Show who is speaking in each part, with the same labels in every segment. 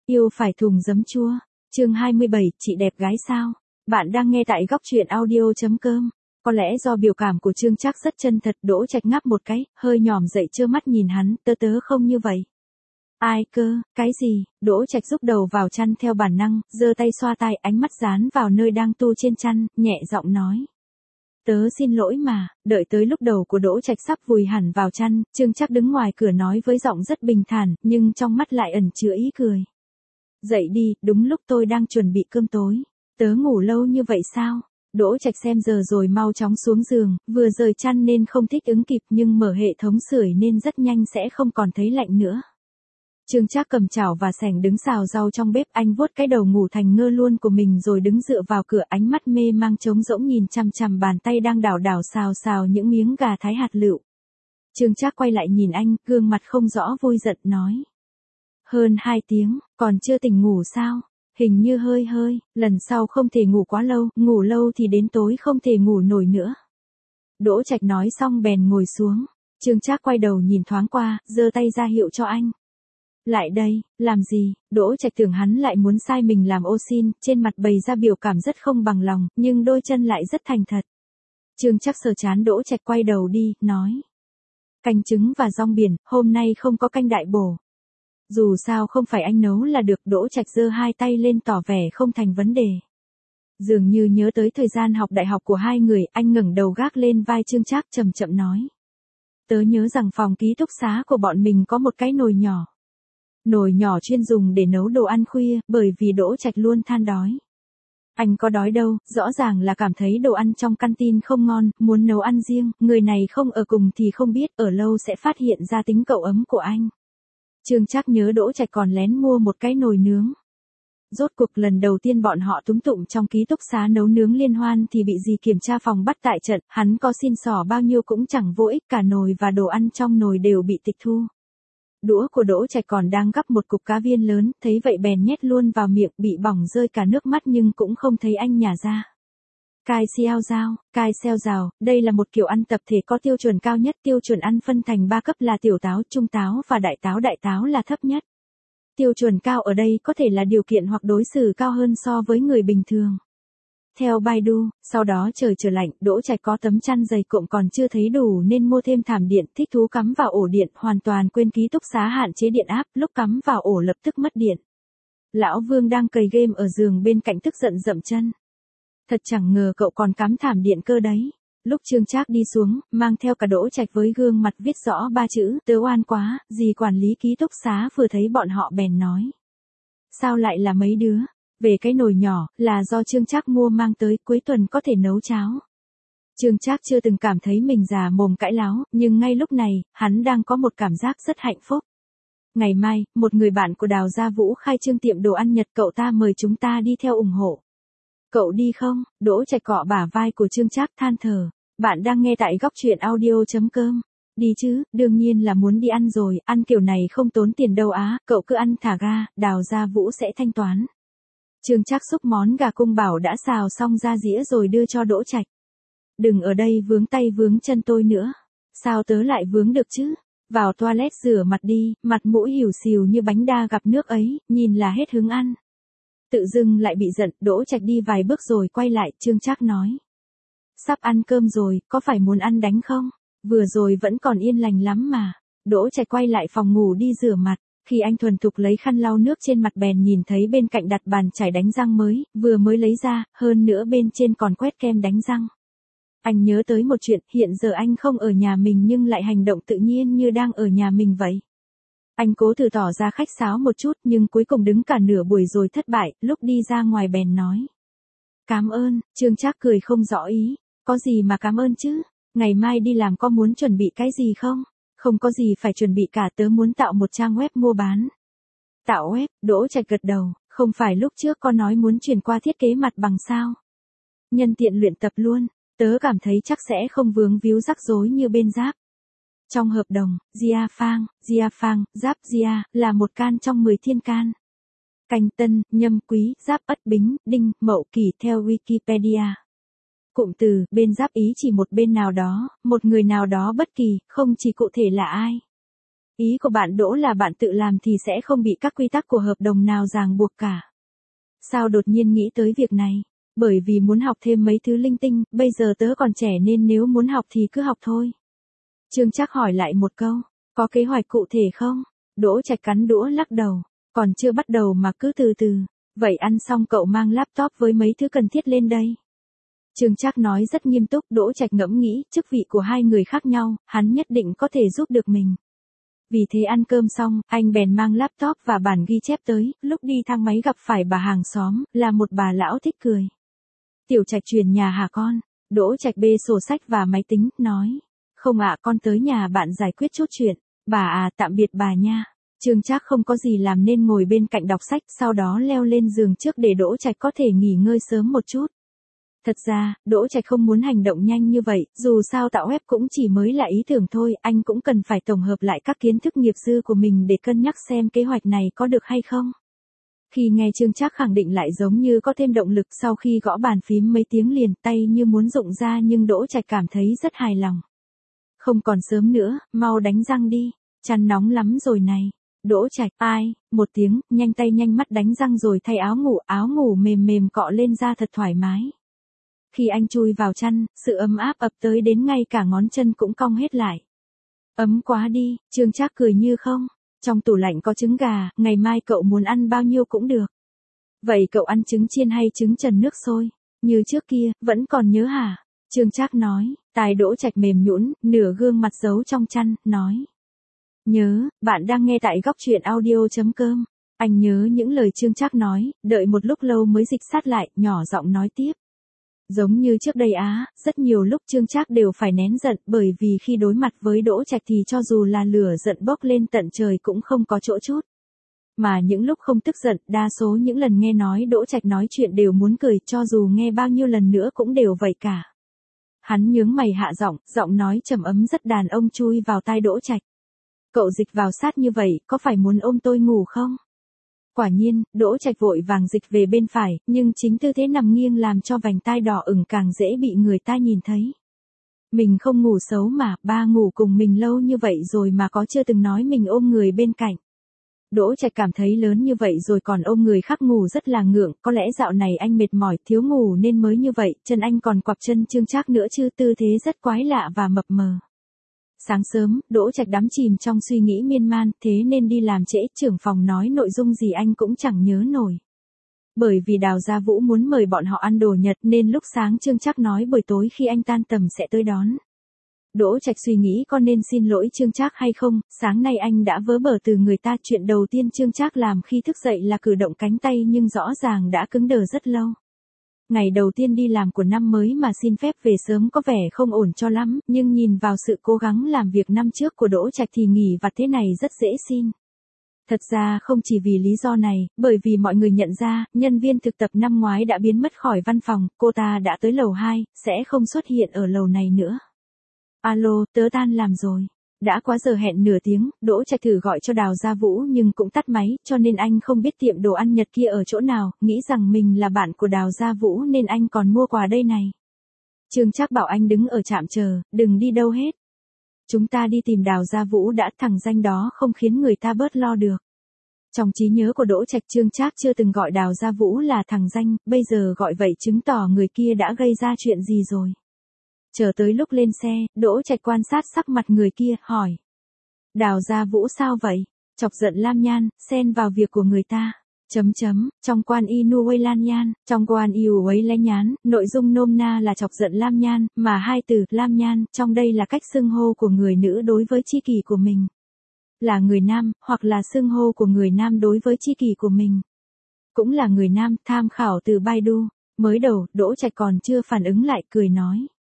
Speaker 1: Yêu phải thùng giấm chua. Chương 27, chị đẹp gái sao? Bạn đang nghe tại góc truyện audio.com. Có lẽ do biểu cảm của Trương Trác rất chân thật, Đỗ Trạch ngáp một cái, hơi nhòm dậy trơ mắt nhìn hắn, tớ không như vậy. Ai cơ, cái gì? Đỗ Trạch rúc đầu vào chăn theo bản năng, giơ tay xoa tai, ánh mắt dán vào nơi đang tu trên chăn, nhẹ giọng nói. Tớ xin lỗi mà. Đợi tới lúc đầu của Đỗ Trạch sắp vùi hẳn vào chăn, Trương Trác đứng ngoài cửa nói với giọng rất bình thản, nhưng trong mắt lại ẩn chứa ý cười. Dậy đi, đúng lúc tôi đang chuẩn bị cơm tối. Tớ ngủ lâu như vậy sao? Đỗ Trạch xem giờ rồi mau chóng xuống giường, vừa rời chăn nên không thích ứng kịp nhưng mở hệ thống sưởi nên rất nhanh sẽ không còn thấy lạnh nữa. Trương Trác cầm chảo và xẻng đứng xào rau trong bếp, anh vuốt cái đầu ngủ thành ngơ luôn của mình rồi đứng dựa vào cửa, ánh mắt mê mang trống rỗng nhìn chằm chằm bàn tay đang đảo đảo xào những miếng gà thái hạt lựu. Trương Trác quay lại nhìn anh, gương mặt không rõ vui giận nói. Hơn 2 tiếng, còn chưa tỉnh ngủ sao? Hình như hơi, lần sau không thể ngủ quá lâu, ngủ lâu thì đến tối không thể ngủ nổi nữa. Đỗ Trạch nói xong bèn ngồi xuống. Trương Trác quay đầu nhìn thoáng qua, giơ tay ra hiệu cho anh. Lại đây, làm gì? Đỗ Trạch tưởng hắn lại muốn sai mình làm ô xin, trên mặt bày ra biểu cảm rất không bằng lòng, nhưng đôi chân lại rất thành thật. Trương Trác sờ trán Đỗ Trạch quay đầu đi, nói. Canh trứng và rong biển, hôm nay không có canh đại bổ. Dù sao không phải anh nấu là được. Đỗ Trạch giơ hai tay lên tỏ vẻ không thành vấn đề. Dường như nhớ tới thời gian học đại học của hai người, anh ngẩng đầu gác lên vai Trương Trác chậm chậm nói. Tớ nhớ rằng phòng ký túc xá của bọn mình có một cái nồi nhỏ. Nồi nhỏ chuyên dùng để nấu đồ ăn khuya, bởi vì Đỗ Trạch luôn than đói. Anh có đói đâu, rõ ràng là cảm thấy đồ ăn trong canteen không ngon, muốn nấu ăn riêng, người này không ở cùng thì không biết, ở lâu sẽ phát hiện ra tính cậu ấm của anh. Trương Trác nhớ Đỗ Trạch còn lén mua một cái nồi nướng. Rốt cuộc lần đầu tiên bọn họ túm tụm trong ký túc xá nấu nướng liên hoan thì bị dì kiểm tra phòng bắt tại trận, hắn có xin xỏ bao nhiêu cũng chẳng vô ích, cả nồi và đồ ăn trong nồi đều bị tịch thu. Đũa của Đỗ Trạch còn đang gắp một cục cá viên lớn, thấy vậy bèn nhét luôn vào miệng, bị bỏng rơi cả nước mắt nhưng cũng không thấy anh nhả ra. Cai xeo rào, đây là một kiểu ăn tập thể có tiêu chuẩn cao nhất, tiêu chuẩn ăn phân thành 3 cấp là tiểu táo, trung táo và đại táo là thấp nhất. Tiêu chuẩn cao ở đây có thể là điều kiện hoặc đối xử cao hơn so với người bình thường. Theo Baidu, sau đó trời trở lạnh, Đỗ Trạch có tấm chăn dày cộm còn chưa thấy đủ nên mua thêm thảm điện, thích thú cắm vào ổ điện, hoàn toàn quên ký túc xá hạn chế điện áp, lúc cắm vào ổ lập tức mất điện. Lão Vương đang cày game ở giường bên cạnh tức giận dậm chân. Thật chẳng ngờ cậu còn cắm thảm điện cơ đấy. Lúc Trương Trác đi xuống, mang theo cả Đỗ Trạch với gương mặt viết rõ 3 chữ, tớ oan quá, dì quản lý ký túc xá vừa thấy bọn họ bèn nói. Sao lại là mấy đứa? Về cái nồi nhỏ, là do Trương Trác mua mang tới, cuối tuần có thể nấu cháo. Trương Trác chưa từng cảm thấy mình già mồm cãi láo, nhưng ngay lúc này, hắn đang có một cảm giác rất hạnh phúc. Ngày mai, một người bạn của Đào Gia Vũ khai trương tiệm đồ ăn Nhật, cậu ta mời chúng ta đi theo ủng hộ. Cậu đi không? Đỗ Trạch cọ bả vai của Trương Trác than thở. Bạn đang nghe tại góc truyện audio.com. Đi chứ, đương nhiên là muốn đi ăn rồi, ăn kiểu này không tốn tiền đâu á, cậu cứ ăn thả ga, Đào Gia Vũ sẽ thanh toán. Trương Trác xúc món gà cung bảo đã xào xong ra dĩa rồi đưa cho Đỗ Trạch. Đừng ở đây vướng tay vướng chân tôi nữa. Sao tớ lại vướng được chứ? Vào toilet rửa mặt đi, mặt mũi hiu xìu như bánh đa gặp nước ấy, nhìn là hết hứng ăn. Tự dưng lại bị giận, Đỗ Trạch đi vài bước rồi quay lại, Trương Trác nói. Sắp ăn cơm rồi, có phải muốn ăn đánh không? Vừa rồi vẫn còn yên lành lắm mà. Đỗ Trạch quay lại phòng ngủ đi rửa mặt. Khi anh thuần thục lấy khăn lau nước trên mặt bèn nhìn thấy bên cạnh đặt bàn chải đánh răng mới, vừa mới lấy ra, hơn nữa bên trên còn quét kem đánh răng. Anh nhớ tới một chuyện, hiện giờ anh không ở nhà mình nhưng lại hành động tự nhiên như đang ở nhà mình vậy. Anh cố thử tỏ ra khách sáo một chút nhưng cuối cùng đứng cả nửa buổi rồi thất bại, lúc đi ra ngoài bèn nói. Cảm ơn. Trương Trác cười không rõ ý. Có gì mà cảm ơn chứ? Ngày mai đi làm có muốn chuẩn bị cái gì không? Không có gì phải chuẩn bị cả, tớ muốn tạo một trang web mua bán. Tạo web? Đỗ Trạch gật đầu, không phải lúc trước con nói muốn chuyển qua thiết kế mặt bằng sao? Nhân tiện luyện tập luôn, tớ cảm thấy chắc sẽ không vướng víu rắc rối như bên Giáp. Trong hợp đồng, Gia Phang, Giáp Gia, là một can trong 10 thiên can. Canh Tân, Nhâm Quý, Giáp Ất Bính, Đinh, Mậu Kỷ theo Wikipedia. Cụm từ, bên Giáp ý chỉ một bên nào đó, một người nào đó bất kỳ, không chỉ cụ thể là ai. Ý của bạn Đỗ là bạn tự làm thì sẽ không bị các quy tắc của hợp đồng nào ràng buộc cả. Sao đột nhiên nghĩ tới việc này? Bởi vì muốn học thêm mấy thứ linh tinh, bây giờ tớ còn trẻ nên nếu muốn học thì cứ học thôi. Trương Trác hỏi lại một câu, có kế hoạch cụ thể không? Đỗ Trạch cắn đũa lắc đầu, còn chưa bắt đầu mà cứ từ từ. Vậy ăn xong cậu mang laptop với mấy thứ cần thiết lên đây. Trương Trác nói rất nghiêm túc, Đỗ Trạch ngẫm nghĩ, chức vị của hai người khác nhau, hắn nhất định có thể giúp được mình. Vì thế ăn cơm xong, anh bèn mang laptop và bản ghi chép tới, lúc đi thang máy gặp phải bà hàng xóm, là một bà lão thích cười. Tiểu Trạch chuyển nhà hả con? Đỗ Trạch bê sổ sách và máy tính, nói. Không ạ, con tới nhà bạn giải quyết chút chuyện. Bà à, tạm biệt bà nha. Trương Trác không có gì làm nên ngồi bên cạnh đọc sách, sau đó leo lên giường trước để Đỗ Trạch có thể nghỉ ngơi sớm một chút. Thật ra, Đỗ Trạch không muốn hành động nhanh như vậy, dù sao tạo web cũng chỉ mới là ý tưởng thôi, anh cũng cần phải tổng hợp lại các kiến thức nghiệp dư của mình để cân nhắc xem kế hoạch này có được hay không. Khi nghe Trương Trác khẳng định lại giống như có thêm động lực sau khi gõ bàn phím mấy tiếng liền, tay như muốn rụng ra nhưng Đỗ Trạch cảm thấy rất hài lòng. Không còn sớm nữa, mau đánh răng đi, chăn nóng lắm rồi này. Đỗ Trạch, ai, một tiếng, nhanh tay nhanh mắt đánh răng rồi thay áo ngủ mềm mềm cọ lên da thật thoải mái. Khi anh chui vào chăn, sự ấm áp ập tới đến ngay cả ngón chân cũng cong hết lại. Ấm quá đi, Trương Trác cười như không. Trong tủ lạnh có trứng gà, ngày mai cậu muốn ăn bao nhiêu cũng được. Vậy cậu ăn trứng chiên hay trứng trần nước sôi? Như trước kia, vẫn còn nhớ hả? Trương Trác nói, tai Đỗ Trạch mềm nhũn, nửa gương mặt giấu trong chăn, nói. Nhớ, bạn đang nghe tại góc truyện audio.com. Anh nhớ những lời Trương Trác nói, đợi một lúc lâu mới dịch sát lại, nhỏ giọng nói tiếp. Giống như trước đây á, rất nhiều lúc Trương Trác đều phải nén giận bởi vì khi đối mặt với Đỗ Trạch thì cho dù là lửa giận bốc lên tận trời cũng không có chỗ chút. Mà những lúc không tức giận, đa số những lần nghe nói Đỗ Trạch nói chuyện đều muốn cười, cho dù nghe bao nhiêu lần nữa cũng đều vậy cả. Hắn nhướng mày hạ giọng nói trầm ấm rất đàn ông chui vào tai Đỗ Trạch. Cậu dịch vào sát như vậy, có phải muốn ôm tôi ngủ không? Quả nhiên, Đỗ Trạch vội vàng dịch về bên phải, nhưng chính tư thế nằm nghiêng làm cho vành tai đỏ ửng càng dễ bị người ta nhìn thấy. Mình không ngủ xấu mà, ba ngủ cùng mình lâu như vậy rồi mà có chưa từng nói mình ôm người bên cạnh. Đỗ Trạch cảm thấy lớn như vậy rồi còn ôm người khác ngủ rất là ngượng, có lẽ dạo này anh mệt mỏi, thiếu ngủ nên mới như vậy, chân anh còn quặp chân Trương Trác nữa chứ, tư thế rất quái lạ và mập mờ. Sáng sớm, Đỗ Trạch đắm chìm trong suy nghĩ miên man, thế nên đi làm trễ, trưởng phòng nói nội dung gì anh cũng chẳng nhớ nổi. Bởi vì Đào Gia Vũ muốn mời bọn họ ăn đồ Nhật nên lúc sáng Trương Trác nói buổi tối khi anh tan tầm sẽ tới đón. Đỗ Trạch suy nghĩ có nên xin lỗi Trương Trác hay không, sáng nay anh đã vớ bở từ người ta, chuyện đầu tiên Trương Trác làm khi thức dậy là cử động cánh tay nhưng rõ ràng đã cứng đờ rất lâu. Ngày đầu tiên đi làm của năm mới mà xin phép về sớm có vẻ không ổn cho lắm, nhưng nhìn vào sự cố gắng làm việc năm trước của Đỗ Trạch thì nghỉ vặt thế này rất dễ xin. Thật ra không chỉ vì lý do này, bởi vì mọi người nhận ra, nhân viên thực tập năm ngoái đã biến mất khỏi văn phòng, cô ta đã tới lầu 2, sẽ không xuất hiện ở lầu này nữa. Alo, tớ tan làm rồi. Đã quá giờ hẹn nửa tiếng, Đỗ Trạch thử gọi cho Đào Gia Vũ nhưng cũng tắt máy, cho nên anh không biết tiệm đồ ăn Nhật kia ở chỗ nào, nghĩ rằng mình là bạn của Đào Gia Vũ nên anh còn mua quà đây này. Trương Trác bảo anh đứng ở trạm chờ, đừng đi đâu hết. Chúng ta đi tìm Đào Gia Vũ đã, thằng danh đó không khiến người ta bớt lo được. Trong trí nhớ của Đỗ Trạch, Trương Trác chưa từng gọi Đào Gia Vũ là thằng danh, bây giờ gọi vậy chứng tỏ người kia đã gây ra chuyện gì rồi. Chờ tới lúc lên xe, Đỗ Trạch quan sát sắc mặt người kia, hỏi. Đào Gia Vũ sao vậy? Chọc giận Lam Nhan, xen vào việc của người ta. Trong quan Inu Wei Lan Nhan, trong quan Iu Wei Lan Nhán, nội dung nôm na là chọc giận Lam Nhan, mà hai từ Lam Nhan trong đây là cách xưng hô của người nữ đối với tri kỷ của mình. Là người nam, hoặc là xưng hô của người nam đối với tri kỷ của mình. Cũng là người nam, tham khảo từ Baidu. Mới đầu, Đỗ Trạch còn chưa phản ứng lại, cười nói.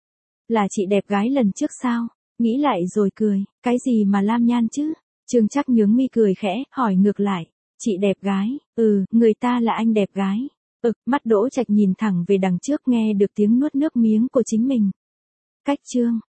Speaker 1: Là chị đẹp gái lần trước sao? Nghĩ lại rồi cười, cái gì mà Lam Nhan chứ? Trương Trác nhướng mi cười khẽ, hỏi ngược lại. Chị đẹp gái, người ta là anh đẹp gái. Mắt Đỗ Trạch nhìn thẳng về đằng trước nghe được tiếng nuốt nước miếng của chính mình. Cách chương.